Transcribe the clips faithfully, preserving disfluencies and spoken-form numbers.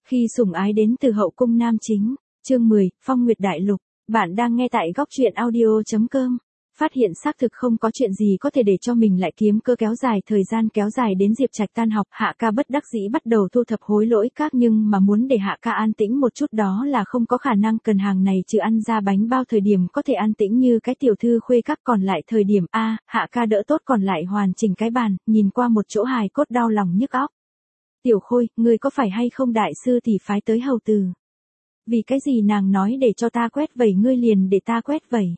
Khi sủng ái đến từ hậu cung nam chính, chương mười, Phong Nguyệt Đại Lục, bạn đang nghe tại góc truyện audio chấm com. Phát hiện xác thực không có chuyện gì có thể để cho mình lại kiếm cơ kéo dài thời gian kéo dài đến Diệp Trạch tan học, Hạ Ca bất đắc dĩ bắt đầu thu thập hối lỗi các, nhưng mà muốn để Hạ Ca an tĩnh một chút đó là không có khả năng, cần hàng này trừ ăn ra bánh bao thời điểm có thể an tĩnh như cái tiểu thư khuê các, còn lại thời điểm a, Hạ Ca đỡ tốt còn lại hoàn chỉnh cái bàn, nhìn qua một chỗ hài cốt đau lòng nhức óc. Tiểu Khôi, ngươi có phải hay không đại sư tỷ phái tới hầu từ? Vì cái gì nàng nói để cho ta quét vẩy ngươi liền để ta quét vẩy?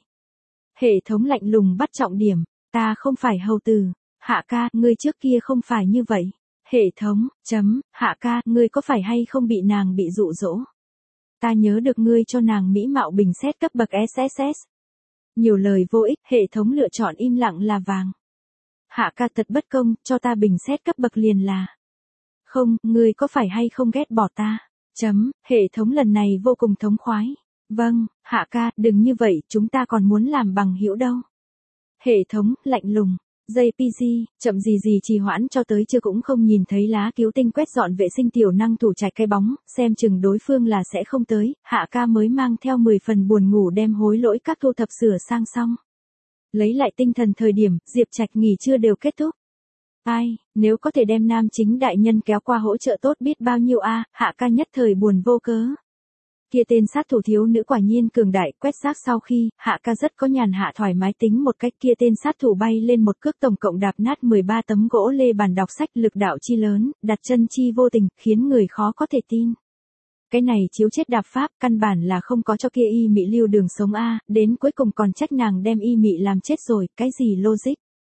Hệ thống lạnh lùng bắt trọng điểm, ta không phải hầu từ. Hạ Ca, ngươi trước kia không phải như vậy. Hệ thống, chấm, Hạ Ca, ngươi có phải hay không bị nàng bị dụ dỗ? Ta nhớ được ngươi cho nàng mỹ mạo bình xét cấp bậc ét ét ét. Nhiều lời vô ích, hệ thống lựa chọn im lặng là vàng. Hạ Ca thật bất công, cho ta bình xét cấp bậc liền là. Không, ngươi có phải hay không ghét bỏ ta? Chấm, hệ thống lần này vô cùng thống khoái. Vâng, Hạ Ca, đừng như vậy, chúng ta còn muốn làm bằng hữu đâu. Hệ thống, lạnh lùng. jê pê giê, chậm gì gì trì hoãn cho tới chưa cũng không nhìn thấy lá cứu tinh quét dọn vệ sinh tiểu năng thủ trạch cái bóng, xem chừng đối phương là sẽ không tới, Hạ Ca mới mang theo mười phần buồn ngủ đem hối lỗi các thu thập sửa sang xong. Lấy lại tinh thần thời điểm, Diệp Trạch nghỉ trưa đều kết thúc. Ai, nếu có thể đem nam chính đại nhân kéo qua hỗ trợ tốt biết bao nhiêu a, Hạ Ca nhất thời buồn vô cớ. Kia tên sát thủ thiếu nữ quả nhiên cường đại, quét xác sau khi, Hạ Ca rất có nhàn hạ thoải mái tính một cách, kia tên sát thủ bay lên một cước tổng cộng đạp nát mười ba tấm gỗ lê bàn đọc sách, lực đạo chi lớn, đặt chân chi vô tình, khiến người khó có thể tin. Cái này chiếu chết đạp pháp, căn bản là không có cho kia y mị lưu đường sống a, đến cuối cùng còn trách nàng đem y mị làm chết rồi, cái gì logic.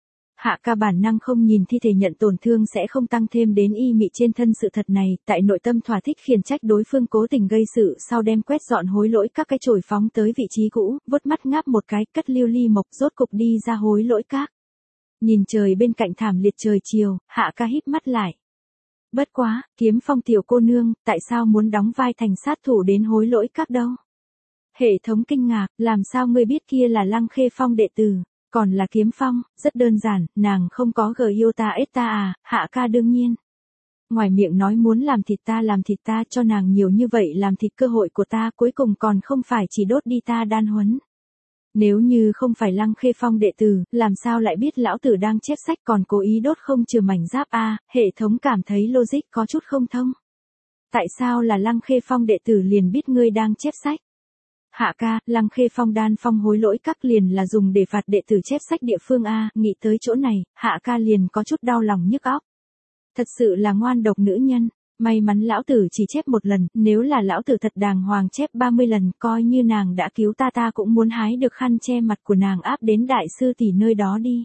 Hạ Ca bản năng không nhìn thi thể nhận tổn thương sẽ không tăng thêm đến y mị trên thân sự thật này, tại nội tâm thỏa thích khiển trách đối phương cố tình gây sự, sau đem quét dọn hối lỗi các cái chổi phóng tới vị trí cũ, vuốt mắt ngáp một cái, cất liêu ly mộc rốt cục đi ra hối lỗi các. Nhìn trời bên cạnh thảm liệt trời chiều, Hạ Ca híp mắt lại. Bất quá, Kiếm Phong tiểu cô nương, tại sao muốn đóng vai thành sát thủ đến hối lỗi các đâu? Hệ thống kinh ngạc, làm sao ngươi biết kia là Lăng Khê Phong đệ tử? Còn là Kiếm Phong, rất đơn giản, nàng không có gờ yêu ta ết ta à, Hạ Ca đương nhiên. Ngoài miệng nói muốn làm thịt ta làm thịt ta cho nàng nhiều như vậy làm thịt cơ hội của ta cuối cùng còn không phải chỉ đốt đi ta đan huấn. Nếu như không phải Lăng Khê Phong đệ tử, làm sao lại biết lão tử đang chép sách còn cố ý đốt không trừ mảnh giáp a, hệ thống cảm thấy logic có chút không thông. Tại sao là Lăng Khê Phong đệ tử liền biết ngươi đang chép sách? Hạ Ca, Lăng Khê Phong đan phong hối lỗi các liền là dùng để phạt đệ tử chép sách địa phương a, nghĩ tới chỗ này, Hạ Ca liền có chút đau lòng nhức óc. Thật sự là ngoan độc nữ nhân, may mắn lão tử chỉ chép một lần, nếu là lão tử thật đàng hoàng chép ba mươi lần, coi như nàng đã cứu ta ta cũng muốn hái được khăn che mặt của nàng áp đến đại sư tỷ nơi đó đi.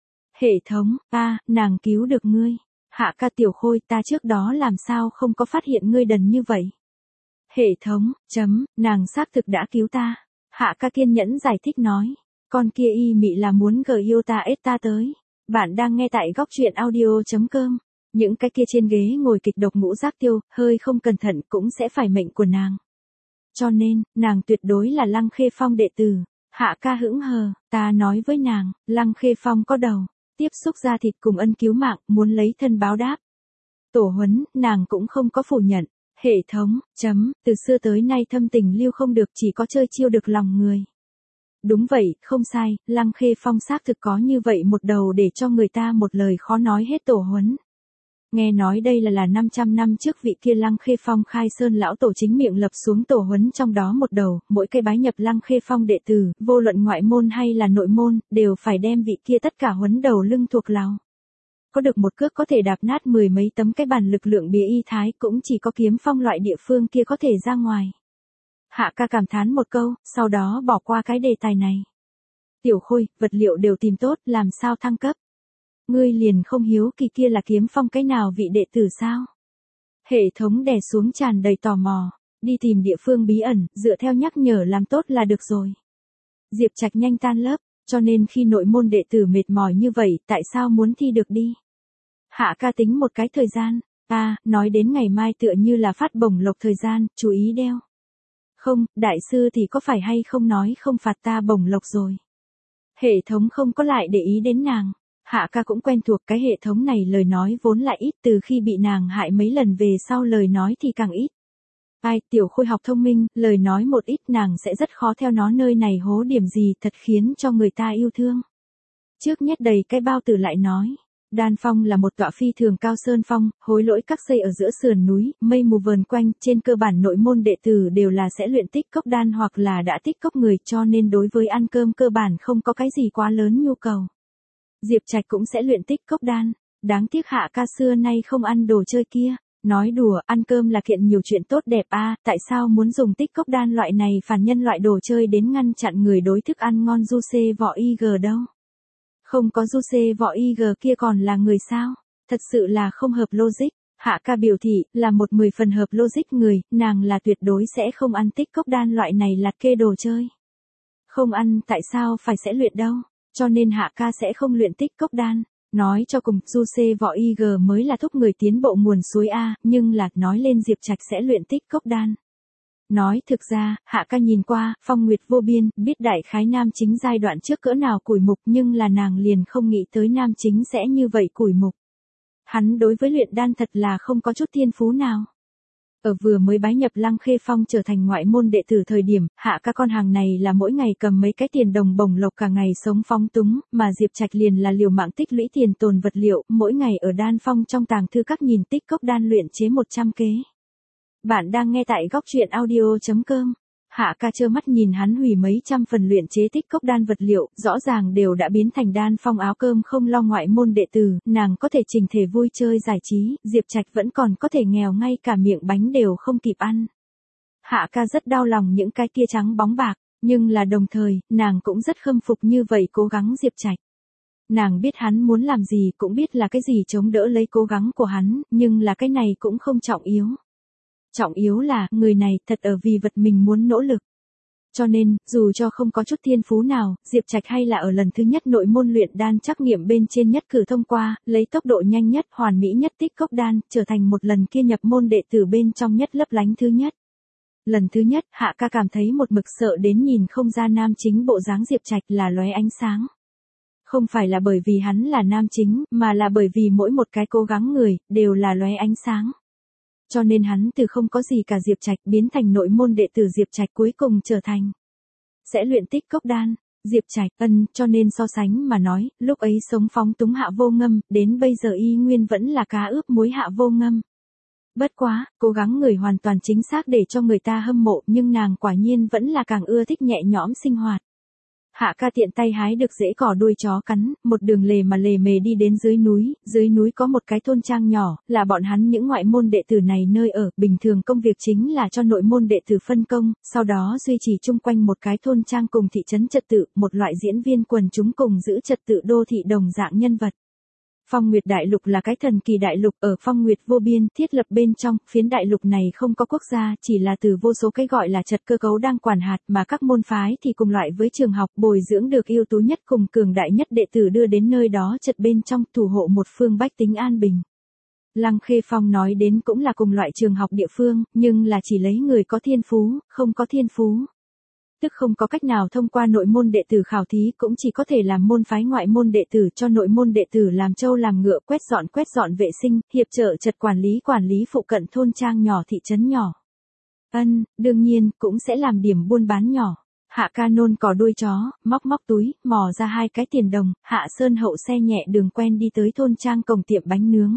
Hệ thống, a, nàng cứu được ngươi. Hạ Ca tiểu Khôi, ta trước đó làm sao không có phát hiện ngươi đần như vậy? Hệ thống, chấm, nàng xác thực đã cứu ta. Hạ Ca kiên nhẫn giải thích nói. Con kia y mị là muốn gờ yêu ta ết ta tới. Bạn đang nghe tại góc truyện audio chấm com. Những cái kia trên ghế ngồi kịch độc ngũ giác tiêu, hơi không cẩn thận cũng sẽ phải mệnh của nàng. Cho nên, nàng tuyệt đối là Lăng Khê Phong đệ tử. Hạ Ca hững hờ, ta nói với nàng, Lăng Khê Phong có đầu, tiếp xúc ra thịt cùng ân cứu mạng, muốn lấy thân báo đáp. Tổ huấn, nàng cũng không có phủ nhận. Hệ thống, chấm, từ xưa tới nay thâm tình lưu không được, chỉ có chơi chiêu được lòng người. Đúng vậy, không sai, Lăng Khê Phong xác thực có như vậy một đầu để cho người ta một lời khó nói hết tổ huấn. Nghe nói đây là là năm trăm năm trước vị kia Lăng Khê Phong khai sơn lão tổ chính miệng lập xuống tổ huấn trong đó một đầu, mỗi cái bái nhập Lăng Khê Phong đệ tử, vô luận ngoại môn hay là nội môn, đều phải đem vị kia tất cả huấn đầu lưng thuộc lòng. Có được một cước có thể đạp nát mười mấy tấm cái bàn lực lượng bía y thái cũng chỉ có Kiếm Phong loại địa phương kia có thể ra ngoài. Hạ Ca cảm thán một câu, sau đó bỏ qua cái đề tài này. Tiểu Khôi, vật liệu đều tìm tốt, làm sao thăng cấp? Ngươi liền không hiếu kỳ kia là Kiếm Phong cái nào vị đệ tử sao? Hệ thống đè xuống tràn đầy tò mò, đi tìm địa phương bí ẩn, dựa theo nhắc nhở làm tốt là được rồi. Diệp Trạch nhanh tan lớp. Cho nên khi nội môn đệ tử mệt mỏi như vậy, tại sao muốn thi được đi? Hạ Ca tính một cái thời gian, à, nói đến ngày mai tựa như là phát bổng lộc thời gian, chú ý đeo. Không, đại sư thì có phải hay không nói không phạt ta bổng lộc rồi. Hệ thống không có lại để ý đến nàng. Hạ Ca cũng quen thuộc cái hệ thống này, lời nói vốn lại ít, từ khi bị nàng hại mấy lần về sau lời nói thì càng ít. Ai, tiểu Khôi học thông minh, lời nói một ít nàng sẽ rất khó theo nó nơi này hố điểm gì thật khiến cho người ta yêu thương. Trước nhét đầy cái bao tử lại nói. Đan Phong là một tọa phi thường cao sơn phong, hối lỗi các xây ở giữa sườn núi, mây mù vờn quanh, trên cơ bản nội môn đệ tử đều là sẽ luyện tích cốc đan hoặc là đã tích cốc người, cho nên đối với ăn cơm cơ bản không có cái gì quá lớn nhu cầu. Diệp Trạch cũng sẽ luyện tích cốc đan, đáng tiếc Hạ ca xưa nay không ăn đồ chơi kia. Nói đùa, ăn cơm là kiện nhiều chuyện tốt đẹp a, tại sao muốn dùng tích cốc đan loại này phản nhân loại đồ chơi đến ngăn chặn người đối thức ăn ngon du xê vỏ y gờ đâu. Không có du xê vỏ y gờ kia còn là người sao, thật sự là không hợp logic. Hạ ca biểu thị, là một mười phần hợp logic người, nàng là tuyệt đối sẽ không ăn tích cốc đan loại này lạt kê đồ chơi. Không ăn tại sao phải sẽ luyện đâu, cho nên Hạ ca sẽ không luyện tích cốc đan. Nói cho cùng, du xê vỏ y gờ mới là thúc người tiến bộ nguồn suối A, nhưng là, nói lên Diệp Trạch sẽ luyện tích cốc đan. Nói thực ra, Hạ ca nhìn qua, phong nguyệt vô biên, biết đại khái nam chính giai đoạn trước cỡ nào củi mục nhưng là nàng liền không nghĩ tới nam chính sẽ như vậy củi mục. Hắn đối với luyện đan thật là không có chút thiên phú nào. Ở vừa mới bái nhập Lăng Khê Phong trở thành ngoại môn đệ tử thời điểm, Hạ ca con hàng này là mỗi ngày cầm mấy cái tiền đồng bổng lộc cả ngày sống phóng túng, mà Diệp Trạch liền là liều mạng tích lũy tiền tồn vật liệu, mỗi ngày ở đan phong trong tàng thư các nhìn tích cốc đan luyện chế một trăm kế. Bạn đang nghe tại góc truyện audio chấm com. Hạ ca trơ mắt nhìn hắn hủy mấy trăm phần luyện chế tích cốc đan vật liệu, rõ ràng đều đã biến thành đan phong áo cơm không lo ngoại môn đệ tử, nàng có thể chỉnh thể vui chơi giải trí, Diệp Trạch vẫn còn có thể nghèo ngay cả miệng bánh đều không kịp ăn. Hạ ca rất đau lòng những cái kia trắng bóng bạc, nhưng là đồng thời, nàng cũng rất khâm phục như vậy cố gắng Diệp Trạch. Nàng biết hắn muốn làm gì, cũng biết là cái gì chống đỡ lấy cố gắng của hắn, nhưng là cái này cũng không trọng yếu. Trọng yếu là, người này thật ở vì vật mình muốn nỗ lực. Cho nên, dù cho không có chút thiên phú nào, Diệp Trạch hay là ở lần thứ nhất nội môn luyện đan trắc nghiệm bên trên nhất cử thông qua, lấy tốc độ nhanh nhất, hoàn mỹ nhất tích cốc đan, trở thành một lần kia nhập môn đệ tử bên trong nhất lấp lánh thứ nhất. Lần thứ nhất, Hạ ca cảm thấy một mực sợ đến nhìn không ra nam chính bộ dáng Diệp Trạch là lóe ánh sáng. Không phải là bởi vì hắn là nam chính, mà là bởi vì mỗi một cái cố gắng người, đều là lóe ánh sáng. Cho nên hắn từ không có gì cả Diệp Trạch biến thành nội môn đệ tử Diệp Trạch cuối cùng trở thành sẽ luyện tích cốc đan. Diệp Trạch ân, cho nên so sánh mà nói, lúc ấy sống phóng túng Hạ Vô Ngâm, đến bây giờ y nguyên vẫn là cá ướp muối Hạ Vô Ngâm. Bất quá, cố gắng người hoàn toàn chính xác để cho người ta hâm mộ, nhưng nàng quả nhiên vẫn là càng ưa thích nhẹ nhõm sinh hoạt. Hạ ca tiện tay hái được rễ cỏ đuôi chó cắn, một đường lề mà lề mề đi đến dưới núi, dưới núi có một cái thôn trang nhỏ, là bọn hắn những ngoại môn đệ tử này nơi ở, bình thường công việc chính là cho nội môn đệ tử phân công, sau đó duy trì chung quanh một cái thôn trang cùng thị trấn trật tự, một loại diễn viên quần chúng cùng giữ trật tự đô thị đồng dạng nhân vật. Phong Nguyệt Đại Lục là cái thần kỳ đại lục ở Phong Nguyệt vô biên, thiết lập bên trong, phiến đại lục này không có quốc gia, chỉ là từ vô số cái gọi là trật cơ cấu đang quản hạt, mà các môn phái thì cùng loại với trường học, bồi dưỡng được ưu tú nhất cùng cường đại nhất đệ tử đưa đến nơi đó trật bên trong, thủ hộ một phương bách tính an bình. Lăng Khê Phong nói đến cũng là cùng loại trường học địa phương, nhưng là chỉ lấy người có thiên phú, không có thiên phú. Tức không có cách nào thông qua nội môn đệ tử khảo thí, cũng chỉ có thể làm môn phái ngoại môn đệ tử cho nội môn đệ tử làm trâu làm ngựa, quét dọn quét dọn vệ sinh, hiệp trợ trật quản lý quản lý phụ cận thôn trang nhỏ thị trấn nhỏ. Ân, đương nhiên, cũng sẽ làm điểm buôn bán nhỏ. Hạ ca nôn cỏ đuôi chó, móc móc túi, mò ra hai cái tiền đồng, Hạ Sơn Hậu xe nhẹ đường quen đi tới thôn trang cổng tiệm bánh nướng.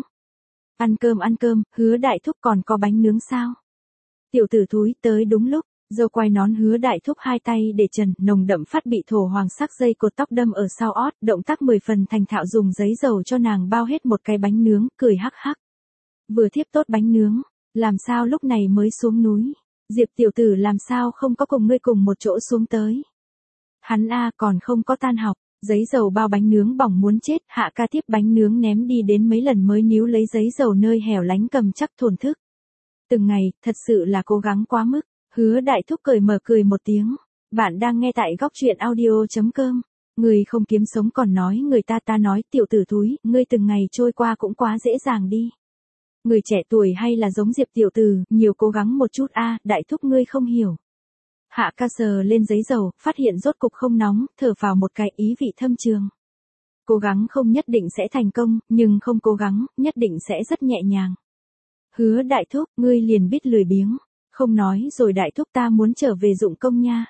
Ăn cơm ăn cơm, Hứa Đại Thúc còn có bánh nướng sao? Tiểu tử thúi tới đúng lúc. Dâu quai nón Hứa Đại Thúc hai tay để trần, nồng đậm phát bị thổ hoàng sắc dây cột tóc đâm ở sau ót, động tác mười phần thành thạo dùng giấy dầu cho nàng bao hết một cái bánh nướng, cười hắc hắc. Vừa thiếp tốt bánh nướng, làm sao lúc này mới xuống núi? Diệp tiểu tử làm sao không có cùng ngươi cùng một chỗ xuống tới? Hắn a còn không có tan học, giấy dầu bao bánh nướng bỏng muốn chết, Hạ ca tiếp bánh nướng ném đi đến mấy lần mới níu lấy giấy dầu nơi hẻo lánh cầm chắc thổn thức. Từng ngày, thật sự là cố gắng quá mức. Hứa Đại Thúc cười mở cười một tiếng. Bạn đang nghe tại góc truyện audio chấm com. Người không kiếm sống còn nói người ta ta nói tiểu tử thúi, ngươi từng ngày trôi qua cũng quá dễ dàng đi. Người trẻ tuổi hay là giống Diệp tiểu tử, nhiều cố gắng một chút a, Đại Thúc ngươi không hiểu. Hạ ca sờ lên giấy dầu, phát hiện rốt cục không nóng, thở vào một cái ý vị thâm trường. Cố gắng không nhất định sẽ thành công, nhưng không cố gắng, nhất định sẽ rất nhẹ nhàng. Hứa Đại Thúc, ngươi liền biết lười biếng. Không nói rồi đại thúc, ta muốn trở về dụng công nha.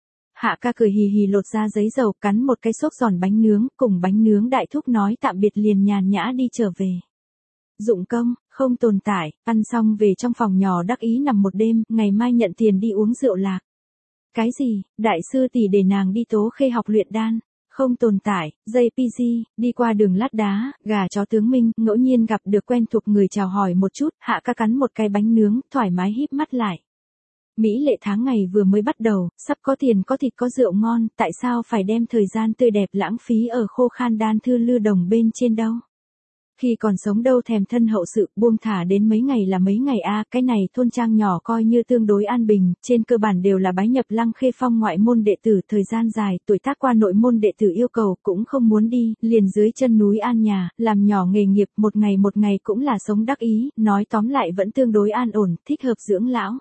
Hạ ca cười hì hì lột ra giấy dầu, cắn một cái xốp giòn bánh nướng, cùng bánh nướng đại thúc nói tạm biệt liền nhàn nhã đi trở về. Dụng công, không tồn tại, ăn xong về trong phòng nhỏ đắc ý nằm một đêm, ngày mai nhận tiền đi uống rượu lạc. Cái gì, đại sư tỷ để nàng đi Tố Khê học luyện đan. Không tồn tại, gi pê giê, đi qua đường lát đá, gà chó tướng Minh, ngẫu nhiên gặp được quen thuộc người chào hỏi một chút, Hạ ca cắn một cái bánh nướng, thoải mái híp mắt lại. Mỹ lệ tháng ngày vừa mới bắt đầu, sắp có tiền có thịt có rượu ngon, tại sao phải đem thời gian tươi đẹp lãng phí ở khô khan đan thư lư đồng bên trên đâu? Khi còn sống đâu thèm thân hậu sự, buông thả đến mấy ngày là mấy ngày a, cái này thôn trang nhỏ coi như tương đối an bình, trên cơ bản đều là bái nhập Lăng Khê Phong ngoại môn đệ tử, thời gian dài, tuổi tác qua nội môn đệ tử yêu cầu cũng không muốn đi, liền dưới chân núi an nhà, làm nhỏ nghề nghiệp, một ngày một ngày cũng là sống đắc ý, nói tóm lại vẫn tương đối an ổn, thích hợp dưỡng lão.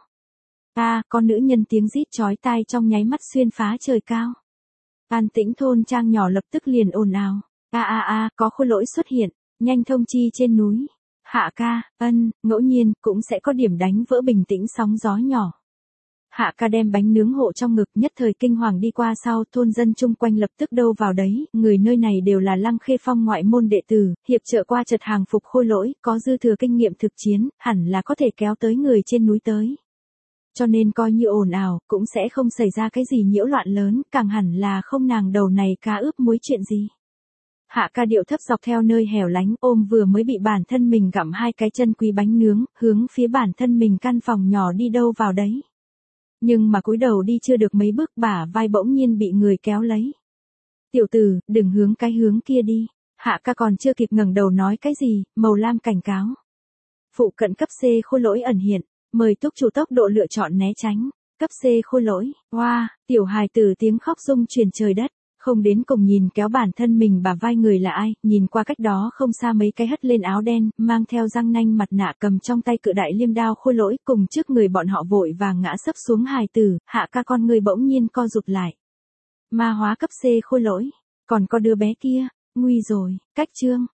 A, con nữ nhân tiếng rít chói tai trong nháy mắt xuyên phá trời cao. An tĩnh thôn trang nhỏ lập tức liền ồn ào. A a a, có khôi lỗi xuất hiện. Nhanh thông chi trên núi. Hạ ca, ân, ngẫu nhiên, cũng sẽ có điểm đánh vỡ bình tĩnh sóng gió nhỏ. Hạ ca đem bánh nướng hộ trong ngực, nhất thời kinh hoàng đi qua sau, thôn dân chung quanh lập tức đâu vào đấy, người nơi này đều là Lăng Khê Phong ngoại môn đệ tử, hiệp trợ qua chật hàng phục khôi lỗi, có dư thừa kinh nghiệm thực chiến, hẳn là có thể kéo tới người trên núi tới. Cho nên coi như ồn ào, cũng sẽ không xảy ra cái gì nhiễu loạn lớn, càng hẳn là không nàng đầu này cá ướp muối chuyện gì. Hạ ca điệu thấp dọc theo nơi hẻo lánh, ôm vừa mới bị bản thân mình gặm hai cái chân quý bánh nướng, hướng phía bản thân mình căn phòng nhỏ đi đâu vào đấy. Nhưng mà cúi đầu đi chưa được mấy bước, bả vai bỗng nhiên bị người kéo lấy. Tiểu tử, đừng hướng cái hướng kia đi. Hạ ca còn chưa kịp ngẩng đầu nói cái gì, màu lam cảnh cáo. Phụ cận cấp C khôi lỗi ẩn hiện, mời túc chủ tốc độ lựa chọn né tránh. Cấp C khôi lỗi, hoa, wow, tiểu hài tử tiếng khóc rung truyền trời đất. Không đến cùng nhìn kéo bản thân mình bả vai người là ai, nhìn qua cách đó không xa mấy cái hất lên áo đen, mang theo răng nanh mặt nạ cầm trong tay cự đại liêm đao khôi lỗi, cùng trước người bọn họ vội vàng ngã sấp xuống hài tử, Hạ ca con người bỗng nhiên co rụt lại. Ma hóa cấp C khôi lỗi, còn có đứa bé kia, nguy rồi, cách chương.